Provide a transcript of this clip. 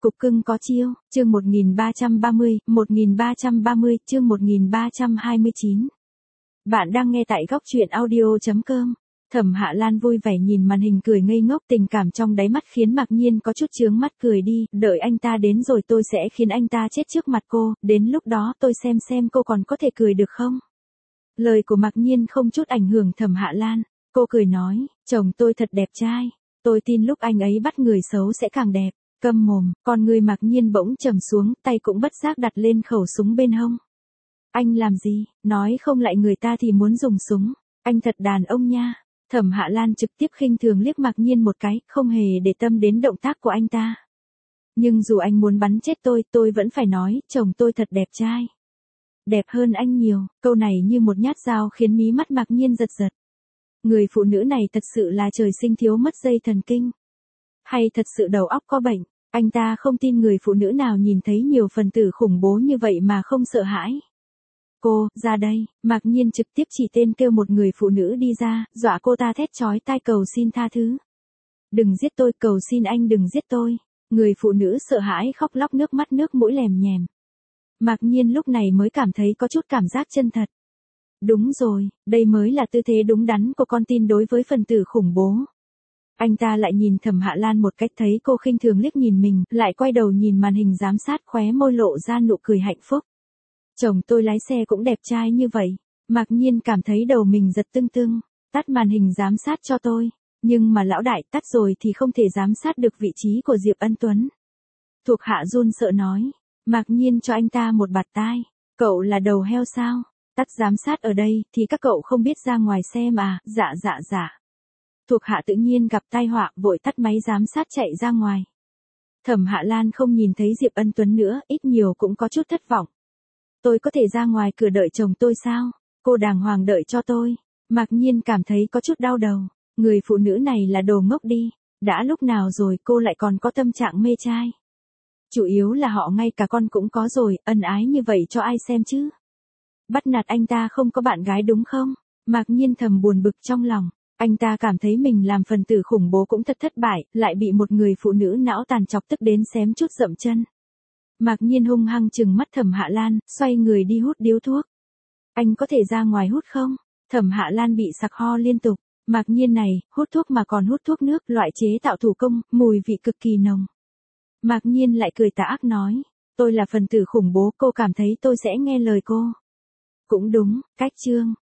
Cục cưng có chiêu, chương 1330, chương 1329. Bạn đang nghe tại góc truyện audio.com. Thẩm Hạ Lan vui vẻ nhìn màn hình cười ngây ngốc, tình cảm trong đáy mắt khiến Mạc Nhiên có chút chướng mắt, cười đi, đợi anh ta đến rồi tôi sẽ khiến anh ta chết trước mặt cô, đến lúc đó tôi xem cô còn có thể cười được không. Lời của Mạc Nhiên không chút ảnh hưởng Thẩm Hạ Lan, cô cười nói, chồng tôi thật đẹp trai, tôi tin lúc anh ấy bắt người xấu sẽ càng đẹp. Câm mồm, con người Mạc Nhiên bỗng trầm xuống, tay cũng bất giác đặt lên khẩu súng bên hông. Anh làm gì, nói không lại người ta thì muốn dùng súng, anh thật đàn ông nha. Thẩm Hạ Lan trực tiếp khinh thường liếc Mạc Nhiên một cái, không hề để tâm đến động tác của anh ta. Nhưng dù anh muốn bắn chết tôi vẫn phải nói, chồng tôi thật đẹp trai. Đẹp hơn anh nhiều, câu này như một nhát dao khiến mí mắt Mạc Nhiên giật giật. Người phụ nữ này thật sự là trời sinh thiếu mất dây thần kinh. Hay thật sự đầu óc có bệnh, anh ta không tin người phụ nữ nào nhìn thấy nhiều phần tử khủng bố như vậy mà không sợ hãi. Cô, ra đây, Mạc Nhiên trực tiếp chỉ tên kêu một người phụ nữ đi ra, dọa cô ta thét chói tai cầu xin tha thứ. Đừng giết tôi, cầu xin anh đừng giết tôi. Người phụ nữ sợ hãi khóc lóc, nước mắt nước mũi lèm nhèm. Mạc Nhiên lúc này mới cảm thấy có chút cảm giác chân thật. Đúng rồi, đây mới là tư thế đúng đắn của con tin đối với phần tử khủng bố. Anh ta lại nhìn Thẩm Hạ Lan một cách, thấy cô khinh thường liếc nhìn mình, lại quay đầu nhìn màn hình giám sát, khóe môi lộ ra nụ cười hạnh phúc. Chồng tôi lái xe cũng đẹp trai như vậy. Mạc Nhiên cảm thấy đầu mình giật tưng tưng, tắt màn hình giám sát cho tôi. Nhưng mà lão đại, tắt rồi thì không thể giám sát được vị trí của Diệp Ân Tuấn. Thuộc hạ run sợ nói. Mạc Nhiên cho anh ta một bạt tai. Cậu là đầu heo sao? Tắt giám sát ở đây thì các cậu không biết ra ngoài xem à? Dạ. Thuộc hạ tự nhiên gặp tai họa, vội tắt máy giám sát chạy ra ngoài. Thẩm Hạ Lan không nhìn thấy Diệp Ân Tuấn nữa, ít nhiều cũng có chút thất vọng. Tôi có thể ra ngoài cửa đợi chồng tôi sao? Cô đàng hoàng đợi cho tôi. Mạc Nhiên cảm thấy có chút đau đầu. Người phụ nữ này là đồ ngốc đi. Đã lúc nào rồi cô lại còn có tâm trạng mê trai? Chủ yếu là họ ngay cả con cũng có rồi, ân ái như vậy cho ai xem chứ? Bắt nạt anh ta không có bạn gái đúng không? Mạc Nhiên thầm buồn bực trong lòng. Anh ta cảm thấy mình làm phần tử khủng bố cũng thật thất bại, lại bị một người phụ nữ não tàn chọc tức đến xém chút dậm chân. Mạc Nhiên hung hăng trừng mắt Thẩm Hạ Lan, xoay người đi hút điếu thuốc. Anh có thể ra ngoài hút không? Thẩm Hạ Lan bị sặc ho liên tục. Mạc Nhiên này, hút thuốc mà còn hút thuốc nước, loại chế tạo thủ công, mùi vị cực kỳ nồng. Mạc Nhiên lại cười tà ác nói, tôi là phần tử khủng bố, cô cảm thấy tôi sẽ nghe lời cô. Cũng đúng, cách chương.